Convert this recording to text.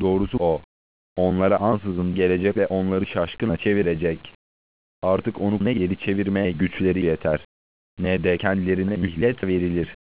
Doğrusu o. Onlara ansızın gelecek ve onları şaşkına çevirecek. Artık onu ne geri çevirmeye güçleri yeter, ne de kendilerine mühlet verilir.